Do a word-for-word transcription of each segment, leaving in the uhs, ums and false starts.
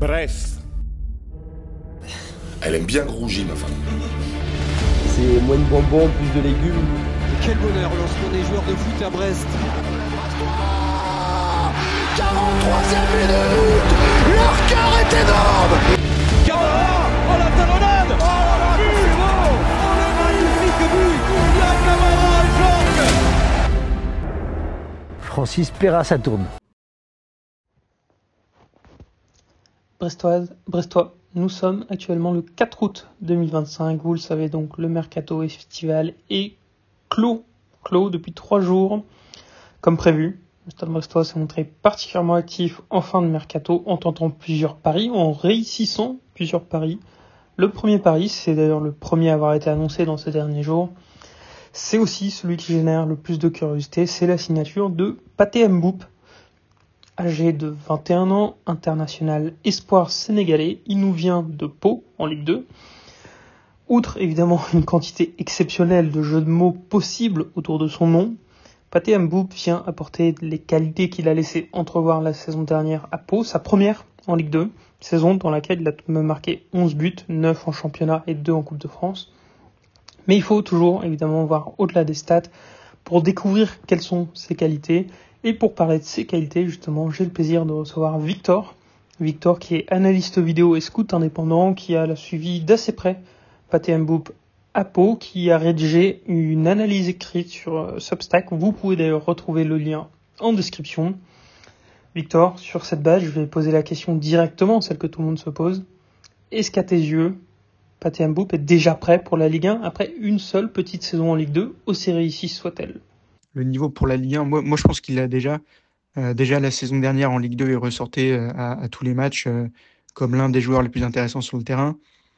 Brest. Elle aime bien grouger, ma femme. C'est moins de bonbons, plus de légumes. Et quel bonheur lorsqu'on est joueur de foot à Brest. quarante-troisième minute, leur cœur est énorme. Camara, oh la talonnade, oh là là, but, bon, oh le magnifique but, la Camara, Jorge. Francis Perra, ça tourne. Brestoise, Brestois, nous sommes actuellement le quatre août deux mille vingt-cinq. Vous le savez donc, le mercato estival est clos, clos depuis trois jours, comme prévu. Le Stade Brestois s'est montré particulièrement actif en fin de mercato, en tentant plusieurs paris, en réussissant plusieurs paris. Le premier pari, c'est d'ailleurs le premier à avoir été annoncé dans ces derniers jours, c'est aussi celui qui génère le plus de curiosité, c'est la signature de Pathé Mboup. Âgé de vingt et un ans, international espoir sénégalais, il nous vient de Pau, en Ligue deux. Outre évidemment une quantité exceptionnelle de jeux de mots possibles autour de son nom, Pathé Mboup vient apporter les qualités qu'il a laissé entrevoir la saison dernière à Pau, sa première en Ligue deux, saison dans laquelle il a tout de même marqué onze buts, neuf en championnat et deux en Coupe de France. Mais il faut toujours évidemment voir au-delà des stats pour découvrir quelles sont ses qualités. Et pour parler de ses qualités, justement, j'ai le plaisir de recevoir Victor. Victor qui est analyste vidéo et scout indépendant, qui a suivi d'assez près Pathé Mboup à Pau, qui a rédigé une analyse écrite sur euh, Substack. Vous pouvez d'ailleurs retrouver le lien en description. Victor, sur cette base, je vais poser la question directement, celle que tout le monde se pose. Est-ce qu'à tes yeux, Pathé Mboup est déjà prêt pour la Ligue un après une seule petite saison en Ligue deux, aussi réussie soit-elle? Le niveau pour la Ligue un, moi, moi je pense qu'il l'a déjà. Euh, déjà la saison dernière en Ligue deux, il ressortait euh, à, à tous les matchs euh, comme l'un des joueurs les plus intéressants sur le terrain.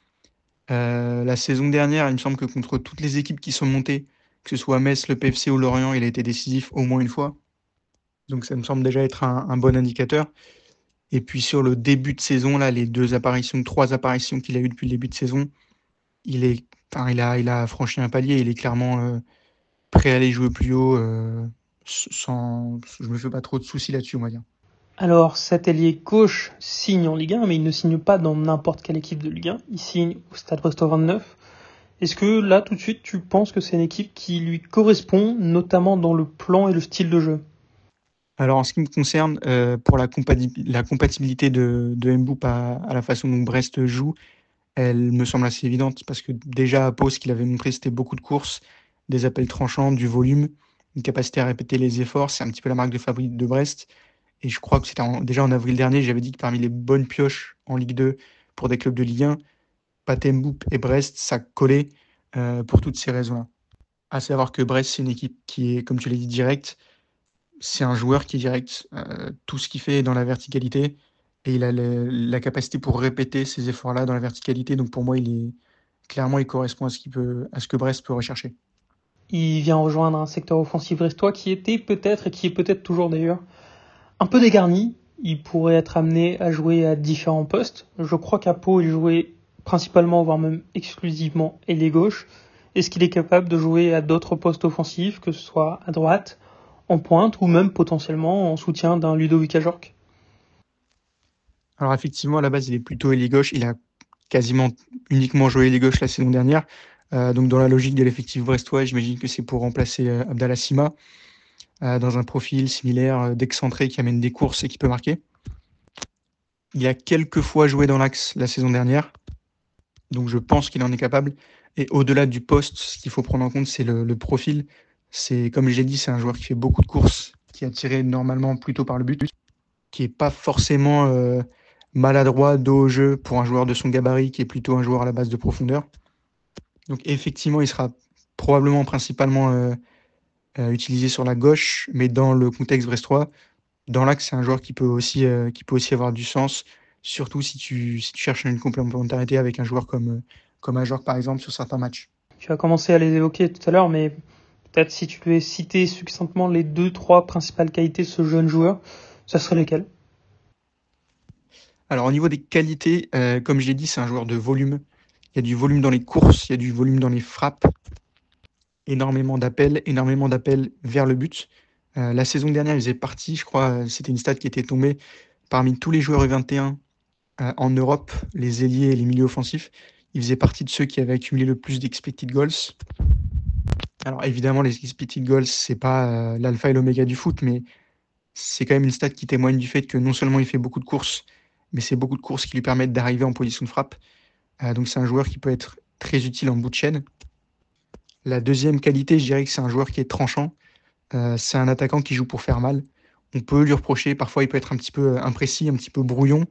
Euh, la saison dernière, il me semble que contre toutes les équipes qui sont montées, que ce soit Metz, le P F C ou Lorient, il a été décisif au moins une fois. Donc ça me semble déjà être un, un bon indicateur. Et puis sur le début de saison, là, les deux apparitions, trois apparitions qu'il a eues depuis le début de saison, il, est, enfin, il, a, il a franchi un palier, il est clairement... Euh, prêt à aller jouer plus haut, euh, sans, je me fais pas trop de soucis là-dessus, on va dire. Alors, cet ailier gauche signe en Ligue un, mais il ne signe pas dans n'importe quelle équipe de Ligue un. Il signe au Stade Brestois vingt-neuf. Est-ce que là, tout de suite, tu penses que c'est une équipe qui lui correspond, notamment dans le plan et le style de jeu? Alors, en ce qui me concerne, euh, pour la, compati- la compatibilité de, de Mboup à, à la façon dont Brest joue, elle me semble assez évidente, parce que déjà à Pau, ce qu'il avait montré, c'était beaucoup de courses, des appels tranchants, du volume, une capacité à répéter les efforts. C'est un petit peu la marque de fabrique de Brest. Et je crois que c'était en- déjà en avril dernier, j'avais dit que parmi les bonnes pioches en Ligue deux pour des clubs de Ligue un, Pathé Mboup et Brest, ça collait euh, pour toutes ces raisons-là. À savoir que Brest, c'est une équipe qui est, comme tu l'as dit, directe. C'est un joueur qui est direct. Euh, tout ce qu'il fait est dans la verticalité. Et il a le- la capacité pour répéter ces efforts-là dans la verticalité. Donc pour moi, il est clairement, il correspond à ce, qu'il peut, à ce que Brest peut rechercher. Il vient rejoindre un secteur offensif brestois qui était peut-être, et qui est peut-être toujours d'ailleurs, un peu dégarni. Il pourrait être amené à jouer à différents postes. Je crois qu'à Pau, il jouait principalement, voire même exclusivement, ailier gauche. Est-ce qu'il est capable de jouer à d'autres postes offensifs, que ce soit à droite, en pointe, ou même potentiellement en soutien d'un Ludovic Ajorc? Alors effectivement, à la base, il est plutôt ailier gauche. Il a quasiment uniquement joué ailier gauche la saison dernière. Euh, donc dans la logique de l'effectif brestois, j'imagine que c'est pour remplacer euh, Abdallah Sima euh, dans un profil similaire euh, d'excentré qui amène des courses et qui peut marquer. Il a quelques fois joué dans l'axe la saison dernière, donc je pense qu'il en est capable. Et au-delà du poste, ce qu'il faut prendre en compte, c'est le, le profil. C'est, comme je l'ai dit, c'est un joueur qui fait beaucoup de courses, qui est attiré normalement plutôt par le but, qui est pas forcément euh, maladroit dos au jeu pour un joueur de son gabarit, qui est plutôt un joueur à la base de profondeur. Donc effectivement, il sera probablement principalement euh, euh, utilisé sur la gauche, mais dans le contexte brestois, dans l'axe, c'est un joueur qui peut aussi, euh, qui peut aussi avoir du sens, surtout si tu, si tu cherches une complémentarité avec un joueur comme, euh, comme Ajorc, par exemple, sur certains matchs. Tu as commencé à les évoquer tout à l'heure, mais peut-être si tu devais citer succinctement les deux, trois principales qualités de ce jeune joueur, ça serait lesquelles? Alors au niveau des qualités, euh, comme je l'ai dit, c'est un joueur de volume. Il y a du volume dans les courses, il y a du volume dans les frappes, énormément d'appels, énormément d'appels vers le but. Euh, la saison dernière, il faisait partie, je crois, c'était une stat qui était tombée parmi tous les joueurs U vingt et un euh, en Europe, les ailiers et les milieux offensifs, il faisait partie de ceux qui avaient accumulé le plus d'expected goals. Alors évidemment, les expected goals, c'est pas euh, l'alpha et l'oméga du foot, mais c'est quand même une stat qui témoigne du fait que non seulement il fait beaucoup de courses, mais c'est beaucoup de courses qui lui permettent d'arriver en position de frappe. Euh, donc c'est un joueur qui peut être très utile en bout de chaîne. La deuxième qualité, je dirais que c'est un joueur qui est tranchant. Euh, c'est un attaquant qui joue pour faire mal. On peut lui reprocher, parfois il peut être un petit peu imprécis, un petit peu brouillon.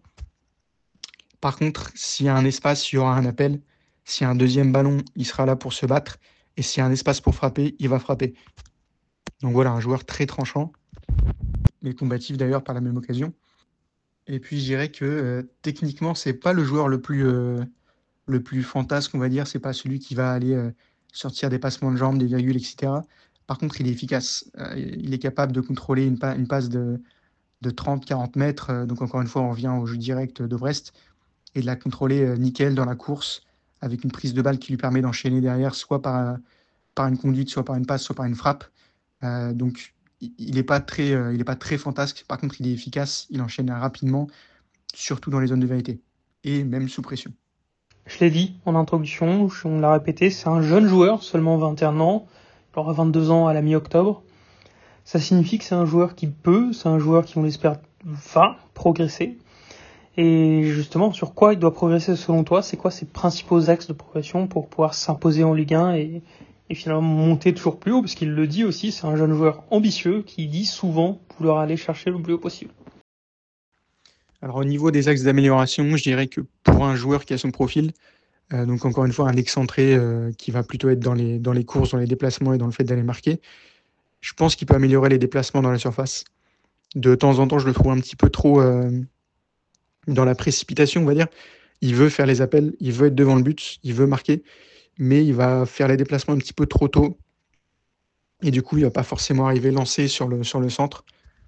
Par contre, s'il y a un espace, il y aura un appel. S'il y a un deuxième ballon, il sera là pour se battre. Et s'il y a un espace pour frapper, il va frapper. Donc voilà, un joueur très tranchant, mais combatif d'ailleurs par la même occasion. Et puis je dirais que euh, techniquement, c'est pas le joueur le plus, euh, le plus fantasque, on va dire. C'est pas celui qui va aller euh, sortir des passements de jambes, des virgules, et cetera. Par contre, il est efficace. Euh, il est capable de contrôler une, pa- une passe de, de trente à quarante mètres. Euh, donc encore une fois, on revient au jeu direct de Brest. Et de la contrôler euh, nickel dans la course, avec une prise de balle qui lui permet d'enchaîner derrière, soit par, par une conduite, soit par une passe, soit par une frappe. Euh, donc, il n'est pas, euh, il est pas très fantasque. Par contre, il est efficace. Il enchaîne rapidement, surtout dans les zones de vérité. Et même sous pression. Je l'ai dit en introduction, on l'a répété, c'est un jeune joueur, seulement vingt et un ans. Il aura vingt-deux ans à la mi-octobre. Ça signifie que c'est un joueur qui peut, c'est un joueur qui, on l'espère, va progresser. Et justement, sur quoi il doit progresser selon toi? C'est quoi ses principaux axes de progression pour pouvoir s'imposer en Ligue un et, et finalement monter toujours plus haut? Parce qu'il le dit aussi, c'est un jeune joueur ambitieux qui dit souvent vouloir aller chercher le plus haut possible. Alors au niveau des axes d'amélioration, je dirais que pour un joueur qui a son profil, euh, donc encore une fois un excentré euh, qui va plutôt être dans les, dans les courses, dans les déplacements et dans le fait d'aller marquer, je pense qu'il peut améliorer les déplacements dans la surface. De temps en temps, je le trouve un petit peu trop... Euh, dans la précipitation, on va dire. Il veut faire les appels, il veut être devant le but, il veut marquer, mais il va faire les déplacements un petit peu trop tôt. Et du coup, il ne va pas forcément arriver lancé sur le, sur le centre.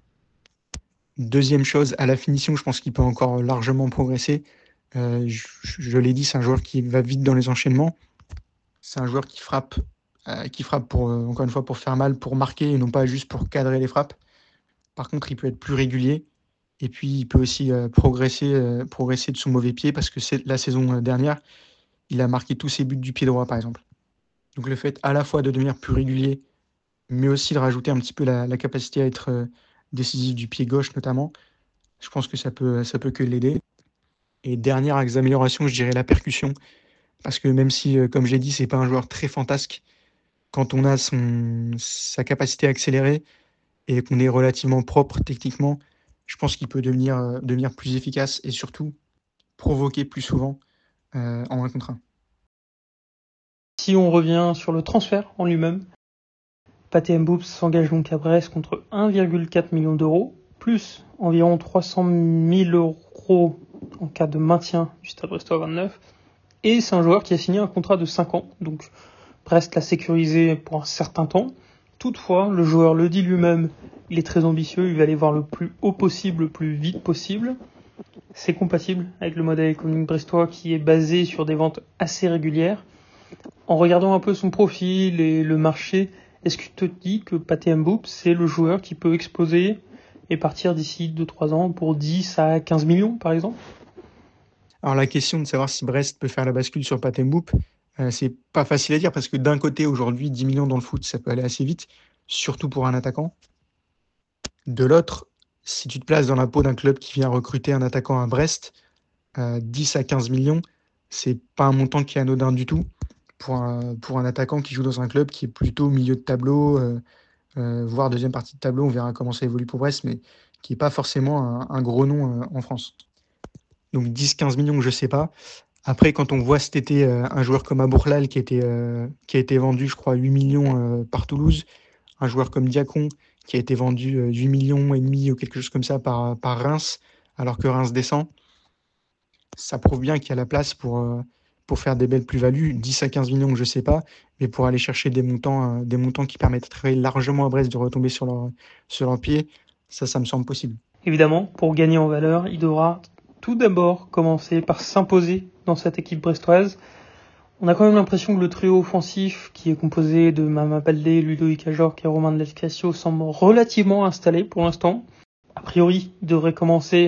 Deuxième chose, à la finition, je pense qu'il peut encore largement progresser. Euh, je, je l'ai dit, c'est un joueur qui va vite dans les enchaînements. C'est un joueur qui frappe, euh, qui frappe pour, euh, encore une fois, pour faire mal, pour marquer, et non pas juste pour cadrer les frappes. Par contre, il peut être plus régulier. Et puis, il peut aussi euh, progresser, euh, progresser de son mauvais pied parce que c'est, la saison dernière, il a marqué tous ses buts du pied droit, par exemple. Donc, le fait à la fois de devenir plus régulier, mais aussi de rajouter un petit peu la, la capacité à être euh, décisif du pied gauche, notamment, je pense que ça peut, ça peut que l'aider. Et dernière axe d'amélioration, je dirais la percussion. Parce que même si, euh, comme j'ai dit, c'est pas un joueur très fantasque, quand on a son, sa capacité à accélérer et qu'on est relativement propre techniquement, je pense qu'il peut devenir, euh, devenir plus efficace et surtout provoquer plus souvent euh, en un contre un. Si on revient sur le transfert en lui-même, Pathé Mboup s'engage donc à Brest contre un virgule quatre million d'euros, plus environ trois cent mille euros en cas de maintien du Stade Brestois vingt-neuf. Et c'est un joueur qui a signé un contrat de cinq ans, donc Brest l'a sécurisé pour un certain temps. Toutefois, le joueur le dit lui-même, il est très ambitieux, il va aller voir le plus haut possible, le plus vite possible. C'est compatible avec le modèle économique brestois qui est basé sur des ventes assez régulières. En regardant un peu son profil et le marché, est-ce que tu te dis que Pathé Mboup, c'est le joueur qui peut exploser et partir d'ici deux à trois ans pour dix à quinze millions par exemple? Alors la question de savoir si Brest peut faire la bascule sur Pathé Mboup, euh, c'est pas facile à dire parce que d'un côté, aujourd'hui, dix millions dans le foot, ça peut aller assez vite, surtout pour un attaquant. De l'autre, si tu te places dans la peau d'un club qui vient recruter un attaquant à Brest, euh, dix à quinze millions, c'est pas un montant qui est anodin du tout pour un, pour un attaquant qui joue dans un club qui est plutôt milieu de tableau, euh, euh, voire deuxième partie de tableau, on verra comment ça évolue pour Brest, mais qui n'est pas forcément un, un gros nom euh, en France. Donc dix à quinze millions, je ne sais pas. Après, quand on voit cet été euh, un joueur comme Abourlal qui, était, euh, qui a été vendu, je crois, huit millions euh, par Toulouse, un joueur comme Diacon qui a été vendu euh, huit millions et demi ou quelque chose comme ça par, par Reims, alors que Reims descend, ça prouve bien qu'il y a la place pour, euh, pour faire des belles plus-values. dix à quinze millions, je ne sais pas, mais pour aller chercher des montants, euh, des montants qui permettraient largement à Brest de retomber sur leur, sur leur pied, ça, ça me semble possible. Évidemment, pour gagner en valeur, il devra tout d'abord commencer par s'imposer dans cette équipe brestoise. On a quand même l'impression que le trio offensif qui est composé de Mama Baldé, Ludovic Ajorc et Romain de l'Escasio semble relativement installé pour l'instant. A priori, il devrait commencer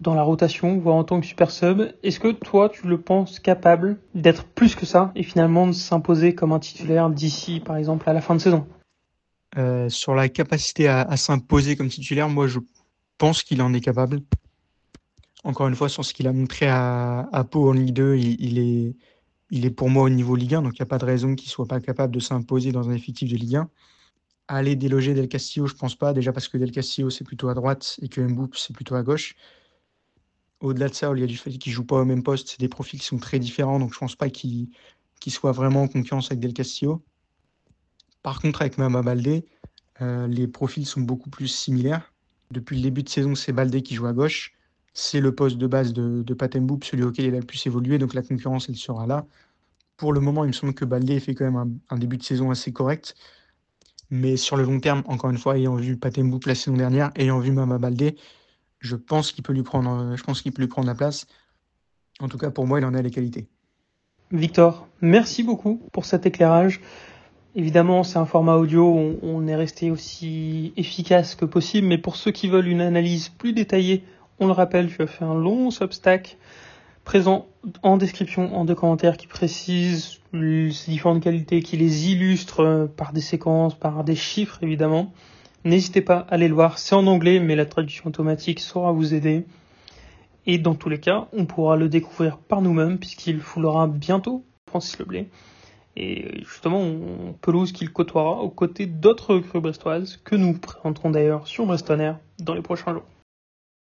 dans la rotation, voire en tant que super sub. Est-ce que toi, tu le penses capable d'être plus que ça et finalement de s'imposer comme un titulaire d'ici, par exemple, à la fin de saison? Euh, sur la capacité à, à s'imposer comme titulaire, moi je pense qu'il en est capable. Encore une fois, sur ce qu'il a montré à, à Pau en Ligue deux, il, il, est, il est pour moi au niveau Ligue un, donc il n'y a pas de raison qu'il ne soit pas capable de s'imposer dans un effectif de Ligue un. Aller déloger Del Castillo, je pense pas, déjà parce que Del Castillo c'est plutôt à droite et que Mboup c'est plutôt à gauche. Au-delà de ça, il y a du fait qu'ils ne jouent pas au même poste, c'est des profils qui sont très différents, donc je ne pense pas qu'ils qu'ils soient vraiment en concurrence avec Del Castillo. Par contre, avec Mama Baldé, euh, les profils sont beaucoup plus similaires. Depuis le début de saison, c'est Baldé qui joue à gauche. C'est le poste de base de, de Pathé Mboup, celui auquel il a le plus évolué, donc la concurrence, elle sera là. Pour le moment, il me semble que Baldé fait quand même un, un début de saison assez correct. Mais sur le long terme, encore une fois, ayant vu Pathé Mboup la saison dernière, ayant vu Mama Baldé, je pense qu'il peut lui prendre, je pense qu'il peut lui prendre la place. En tout cas, pour moi, il en a les qualités. Victor, merci beaucoup pour cet éclairage. Évidemment, c'est un format audio, on, on est resté aussi efficace que possible, mais pour ceux qui veulent une analyse plus détaillée, on le rappelle, tu as fait un long Substack présent en description, en deux commentaires, qui précise ces différentes qualités, qui les illustre par des séquences, par des chiffres évidemment. N'hésitez pas à aller le voir, c'est en anglais, mais la traduction automatique saura vous aider. Et dans tous les cas, on pourra le découvrir par nous-mêmes, puisqu'il foulera bientôt Francis Leblay. Et justement, on pelouse qu'il côtoiera aux côtés d'autres recrues brestoises que nous présenterons d'ailleurs sur Brest On Air dans les prochains jours.